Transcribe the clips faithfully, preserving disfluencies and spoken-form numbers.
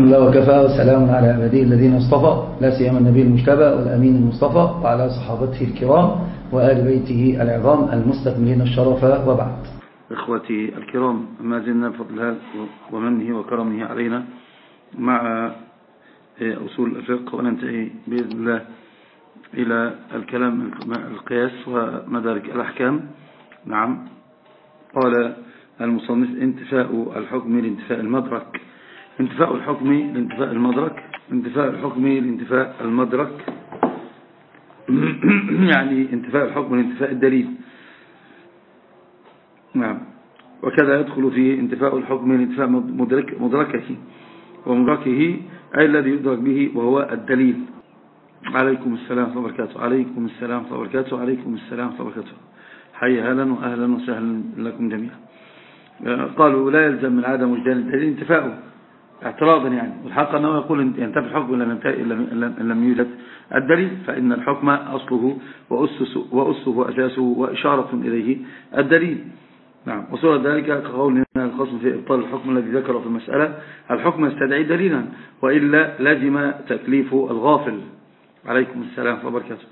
الحمد لله وكفى وسلام على عباده الذين اصطفى لا سيما النبي المجتبى والأمين المصطفى وعلى صحابته الكرام وآل بيته العظام المستكملين الشرف، وبعد. إخوتي الكرام، ما زلنا بفضل ومنه وكرمه علينا مع أصول الفقه، وننتهي بإذن الله إلى الكلام القياس ومدارك الأحكام. نعم، قال المصنف: انتفاء الحكم لانتفاء المدرك. انتفاء الحكم لانتفاء المدرك انتفاء الحكم لانتفاء المدرك يعني انتفاء الحكم لانتفاء الدليل. نعم، وكذا يدخل فيه انتفاء الحكم لانتفاء مدرك مدركه ومدركه أي الذي يدرك به وهو الدليل. عليكم السلام ورحمة الله وبركاته. عليكم السلام ورحمة الله وبركاته. عليكم السلام ورحمة الله وبركاته. حي أهلا وأهلا وسهلا لكم جميعا. قالوا لا يلزم من عدم وجدان الدليل انتفاؤه اعتراضا، يعني والحق أنه يقول ينتفي الحكم إن لم يوجد الدليل، فإن الحكم أصله وأسسه, وأسه وأساسه وإشارة إليه الدليل. نعم، وصورة ذلك كقولنا الخاص في إبطال الحكم الذي ذكره في المسألة: الحكم يستدعي دليلا وإلا لازم تكليف الغافل. عليكم السلام ورحمة الله وبركاته.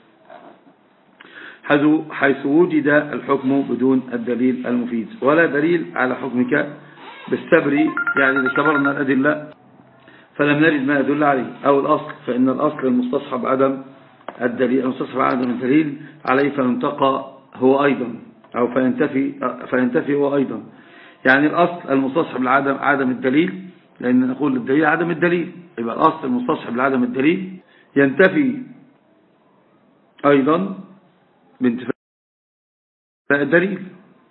حيث وجد الحكم بدون الدليل المفيد، ولا دليل على حكمك بالسبر، يعني إذا استبرنا الأدلة فلم نجد ما يدل عليه، أو الأصل، فإن الأصل المستصحب عدم الدليل المستصحب عدم الدليل عليه فينتقى هو أيضا، أو فينتفي فينتفي هو أيضا. يعني الأصل المستصحب لعدم عدم الدليل، لأن نقول الدليل عدم الدليل، يبقى الأصل المستصحب لعدم الدليل ينتفي أيضا بانتفاء الدليل.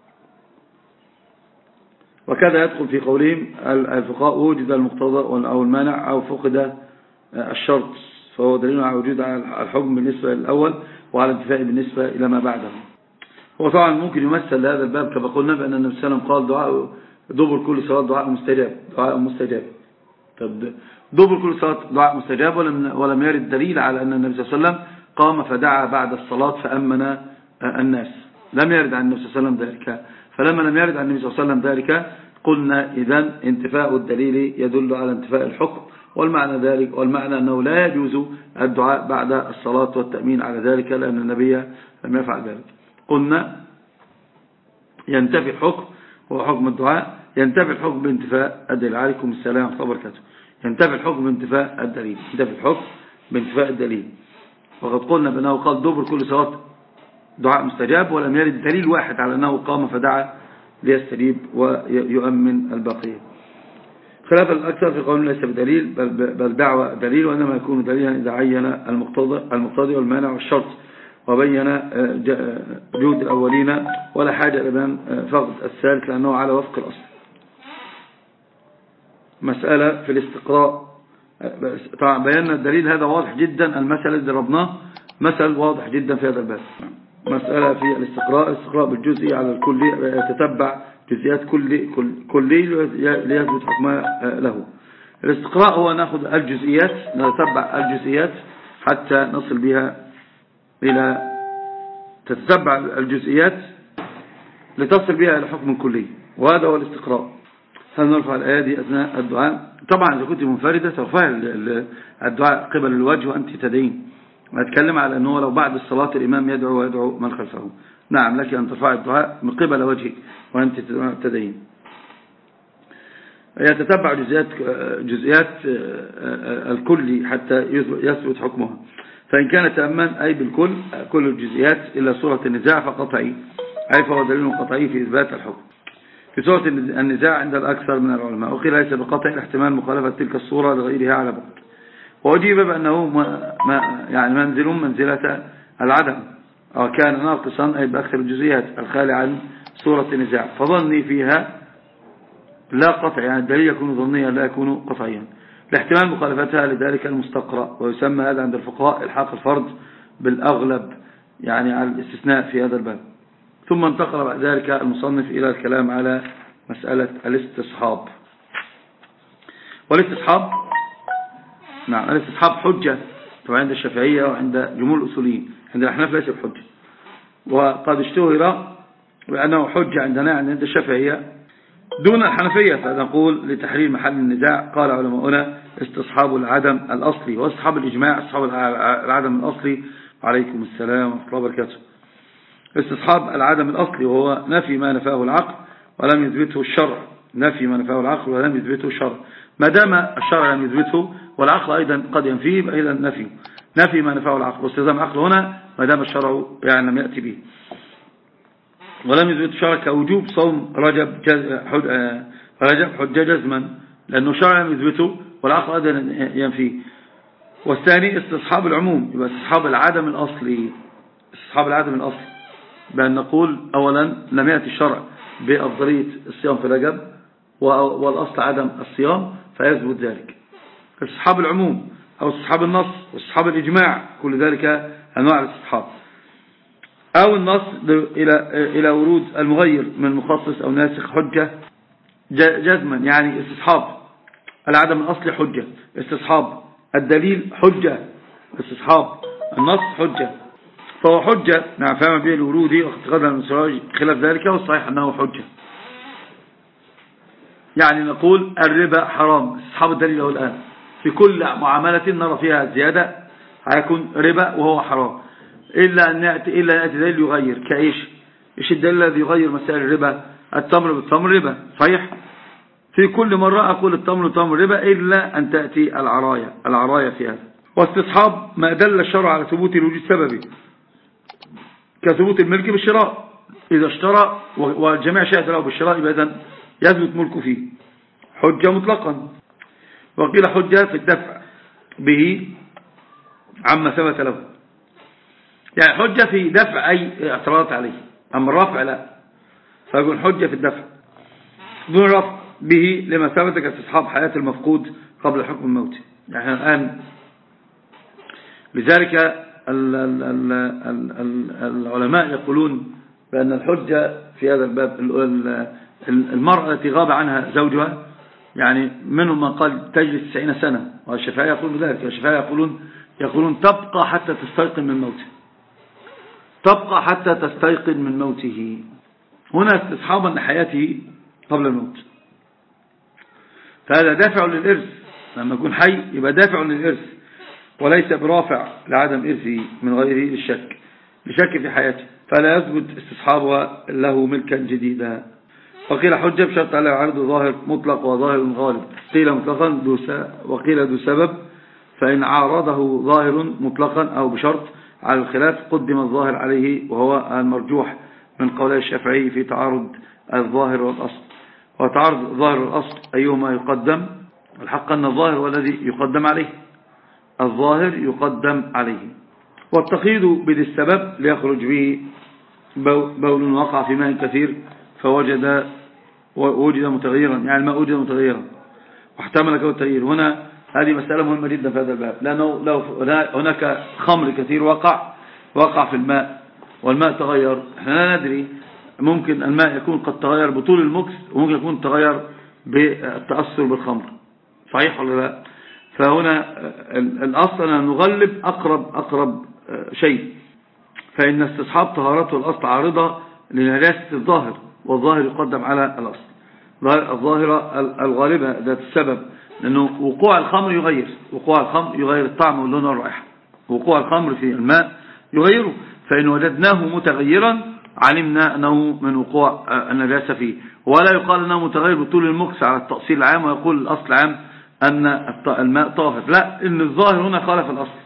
وكذا يدخل في قولهم الفقهاء: وجد المقتضى أو المانع أو فقد الشرط فهو دليل على وجود الحكم بالنسبة للأول وعلى انتفاء بالنسبة إلى ما بعده. هو طبعا ممكن يمثل هذا الباب كما قلنا بأن النبي صلى الله عليه وسلم قال: دعاء دبر كل صلاة دعاء مستجاب دعاء مستجاب طب دبر كل صلاة دعاء مستجاب، ولم ولم يرد دليل على أن النبي صلى الله عليه وسلم قام فدعا بعد الصلاة فأمن الناس، لم يرد عن النبي صلى الله عليه وسلم ذلك. فلما لم يرد عن النبي صلى الله عليه وسلم ذلك قلنا إذن انتفاء الدليل يدل على انتفاء الحكم، والمعنى ذلك والمعنى أنه لا يجوز الدعاء بعد الصلاة والتأمين على ذلك، لأن النبي لم يفعل ذلك. قلنا ينتفي الحكم هو حكم الدعاء، ينتفي الحكم بانتفاء الدليل. عليكم السلام ورحمة الله وبركاته. ينتفي الحكم بانتفاء الدليل ينتفي الحكم بانتفاء الدليل. وقد قلنا بأنه قال دبر كل صلاة دعاء مستجاب، ولم يرد دليل واحد على أنه قام فدعا ليستجيب ويؤمن البقية. خلاف الأكثر في قول ليس بدليل بل, بل دعوة دليل، وإنما يكون دليلا إذا عين المقتضى المقتضي والمانع والشرط وبين جهود الأولين ولا حاجة إلى فقد الثالث لأنه على وفق الأصل. مسألة في الاستقراء، طبعا بينا الدليل هذا واضح جدا، المثل الذي ضربناه مثل واضح جدا في هذا الباب. مسألة في الاستقراء، الاستقراء بالجزئي على الكلي، يتتبع جزئيات كلي كلي ليثبت حكمها له. الاستقراء هو ناخذ الجزئيات، نتتبع الجزئيات حتى نصل بها إلى تتتبع الجزئيات لتصل بها إلى حكم كلي، وهذا هو الاستقراء. سنرفع الآية دي أثناء الدعاء. طبعا إذا كنت منفردة ترفع الدعاء قبل الوجه وأنت تدين. نتكلم على أنه لو بعد الصلاة الإمام يدعو ويدعو من خلفه، نعم لك أن ترفع الدعاء من قبل وجهك وأنت تدين. يتتبع جزئيات جزئيات الكل حتى يثبت حكمها، فإن كان تأمن أي بالكل كل الجزئيات إلا سورة النزاع فقطعي، أي فهو دليل قطعي في إثبات الحكم. في سورة النزاع عند الأكثر من العلماء وقيل ليس بقطع احتمال مخالفة تلك الصورة لغيرها على بعض، وأجيب بأنه ما يعني منزل منزلة العدم، أو كان ناقصا أي بأكثر الجزئيات الخالي عن سورة النزاع، فظني فيها لا قطع، يعني الدليل يكون ظنيا لا يكون قطعيا لاحتمال مخالفتها لذلك المستقرأ، ويسمى هذا عند الفقهاء الحاق الفرض بالأغلب، يعني على الاستثناء في هذا الباب. ثم انتقل بعد ذلك المصنف إلى الكلام على مسألة الاستصحاب. والاستصحاب نعم الاستصحاب حجة طبعا عند الشافعية وعند جمهور الأصوليين، عند الأحناف ليس بحجة، وقد اشتهر بأنه حجة عندنا يعني عند الشافعية دون الحنفية فنقول لتحرير محل النزاع قال علماؤنا استصحاب العدم الأصلي واستصحاب الإجماع استصحاب العدم الأصلي. عليكم السلام ورحمة الله وبركاته. استصحاب العدم الأصلي وهو نفي ما نفاه العقل ولم يثبته الشرع، نفي ما نفاه العقل ولم يثبته الشرع. ما دام الشرع لم يثبته والعقل أيضا قد ينفيه فإذا نفي نفي ما نفاه العقل واستلزام العقل هنا ما دام الشرع يعني لم يأتي به. ولم يثبت الشرع كوجوب صوم رجب جز... حج... رجب حجة جزما لأنه الشرع لم يثبته والعقل أيضا ينفيه. والثاني استصحاب العموم يبقى استصحاب العدم الأصلي، استصحاب العدم الأصلي بأن نقول أولا لم يأتي الشرع بأفضلية الصيام في رجب والأصل عدم الصيام فيثبت ذلك. استصحاب العموم أو استصحاب النص واستصحاب الإجماع كل ذلك أنواع الاستصحاب. أو النص إلى إلى ورود المغير من مخصص أو ناسخ حجة جزما، يعني استصحاب العدم الأصلي حجة، استصحاب الدليل حجة، استصحاب النص حجة، فهو حجة نعم فهم به الورودي واعتقاد المسراج خلاف ذلك والصحيح أنه حجة. يعني نقول الربا حرام استصحاب الدليل له الآن في كل معاملة نرى فيها زيادة هيكون ربا وهو حرام إلا أن يأتي إلا أن يأتي دليل يغير كإيش؟ إيش الدليل الذي يغير مسائل الربا؟ التمر بالتمر ربا صحيح. في كل مرة أقول التمر بالتمر ربا إلا أن تأتي العراية العراية في هذا. واستصحاب ما دل الشرع على ثبوت الوجود سببي كثبوت الملك بالشراء، إذا اشترى والجميع شهد له بالشراء يبقى إذن يثبت ملكه فيه حجة مطلقا. وقيل حجة في الدفع به عما ثبت له، يعني حجة في دفع أي اعتراضات عليه، أما الرفع لا، فيقول حجة في الدفع دون رفع به لما ثبت كاستصحاب حياة المفقود قبل حكم الموت. يعني الآن لذلك ال ال ال ال ال العلماء يقولون بأن الحجة في هذا الباب المرأة التي غاب عنها زوجها، يعني منهم من قال تجلس تسعين سنة والشافعية يقولون بذلك، والشافعية يقولون يقولون تبقى حتى تستيقن من موته، تبقى حتى تستيقن من موته. هنا استصحابا لحياته قبل الموت، فهذا دافع للإرث، لما يكون حي يبقى دافع للإرث وليس برافع لعدم إرثه من غيره للشك لشك في حياته، فلا يثبت استصحابها له ملكا جديدا. وقيل حجة بشرط على عرض ظاهر مطلق وظاهر غالب، قيل مطلقا وقيل ذو سبب، فإن عارضه ظاهر مطلقا أو بشرط على الخلاف قدم الظاهر عليه وهو المرجوح من قول الشافعي في تعارض الظاهر والأصل. وتعارض الظاهر والأصل أيهما يقدم؟ الحق أن الظاهر هو الذي يقدم عليه، الظاهر يقدم عليه. والتقييد بذي السبب ليخرج به بول وقع في ماء كثير فوجد ووجد متغيرا، يعني ما وجد متغيرا واحتمل كون التغيير. هنا هذه مسألة مهمة جدا في هذا الباب، لأنه لو هناك خمر كثير وقع وقع في الماء والماء تغير، احنا لا ندري، ممكن الماء يكون قد تغير بطول المكس وممكن يكون تغير بالتأثر بالخمر، صحيح ولا لا؟ فهنا الأصل أن نغلب أقرب أقرب شيء، فإن استصحاب طهارته الأصل عارضة لنجاسة الظاهر، والظاهر يقدم على الأصل. الظاهرة الغالبة ذات السبب، لأنه وقوع الخمر يغير وقوع الخمر يغير الطعم واللون والرائحة، وقوع الخمر في الماء يغيره، فإن وجدناه متغيرا علمنا أنه من وقوع النجاسة فيه، ولا يقال أنه متغير بطول المكس على التأصيل العام ويقول الأصل العام أن الماء طاهر، لا، إن الظاهر هنا خالف الأصل،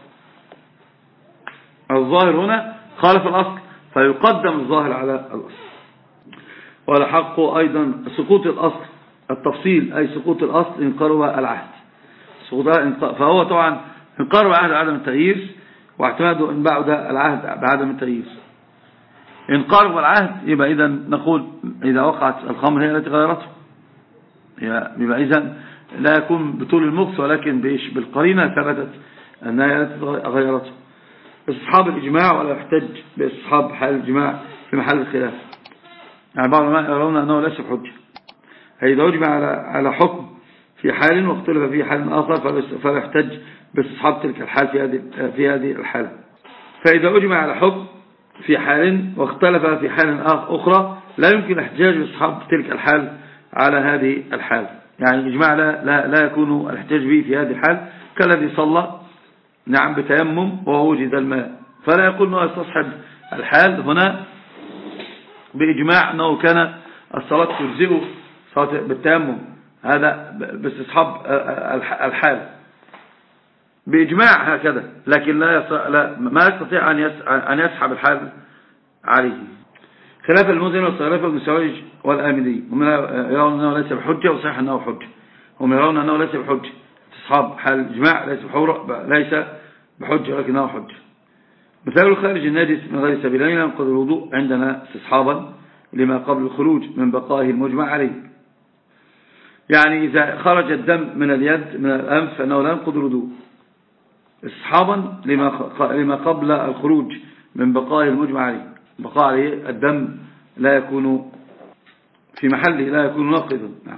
الظاهر هنا خالف الأصل فيقدم الظاهر على الأصل. والحق أيضا سقوط الأصل التفصيل، أي سقوط الأصل إن قرب العهد، فهو طبعا إن قرب العهد بعدم التغيير، واعتماده إن بعد العهد بعدم التغيير. إن قرب العهد يبقى إذا نقول إذا وقعت الخمر هي التي غيرته، يبقى إذا لا يكون بطول المكس ولكن بإيش؟ بالقرينة ثبتت أنها هي التي غيرته. استصحاب الإجماع ولا يحتج باستصحاب حال الإجماع في محل الخلاف، يعني بعض العلماء يرون أنه ليس بحجة، إذا أجمع على على حكم في حال واختلف في حال آخر فلا يحتج باستصحاب تلك الحال في هذه في هذه الحالة. فإذا أجمع على حكم في حال واختلف في حال أخرى لا يمكن احتجاج باستصحاب تلك الحال على هذه الحال. يعني إجماع لا, لا, لا يكون الاحتجاج به في هذه الحال كالذي صلى نعم بتيمم ووجد الماء، فلا يقول أنه يستصحب الحال هنا بإجماع أنه كان الصلاة تجزئه صلاة بالتيمم، هذا باستصحاب الحال بإجماع هكذا، لكن لا, لا ما يستطيع أن يسحب الحال عليه، خلاف المزن والصغيرة والمساوج والآمدي. هم يرون أنه ليس بحجة وصحيح أنه حجة، هم يرون أنه ليس بحجة، استصحاب حال الإجماع ليس بحورة ليس بحجة ولكنه حجة. مثال الخارج الناجس من غير سبيلين ينقض الوضوء عندنا استصحابا لما قبل الخروج من بقائه المجمع عليه. يعني إذا خرج الدم من اليد من الأنف فإنه لا ينقض الوضوء استصحابا لما قبل الخروج من بقائه المجمع عليه، بقاء عليه الدم لا يكون في محله لا يكون ناقضا. نعم.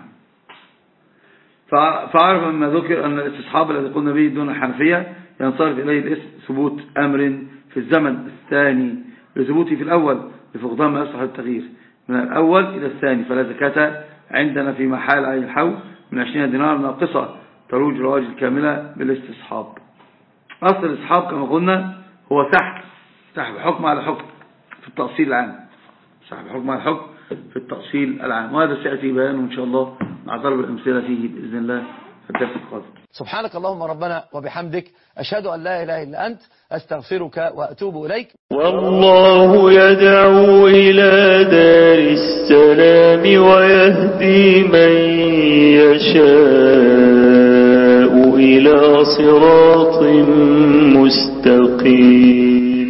فعرف مما ذكر أن الاستصحاب الذي قلنا به دون الحنفية ينصرف إليه الاسم ثبوت أمر في الزمن الثاني لثبوته في الأول لفقدان ما يصلح التغيير من الأول إلى الثاني، فلا زكاة عندنا في محال عليه الحول من عشرين دينار ناقصة تروج رواج الكاملة بالاستصحاب. أصل الاستصحاب كما قلنا هو سحب سحب حكم على حكم في التأصيل العام، سحب حكم على حكم في التأصيل العام، وهذا سيأتي بيانه إن شاء الله مع ضرب الأمثلة فيه بإذن الله في الدرس القادم. سبحانك اللهم ربنا وبحمدك، أشهد أن لا إله إلا أنت، أستغفرك وأتوب إليك. والله يدعو إلى دار السلام ويهدي من يشاء إلى صراط مستقيم.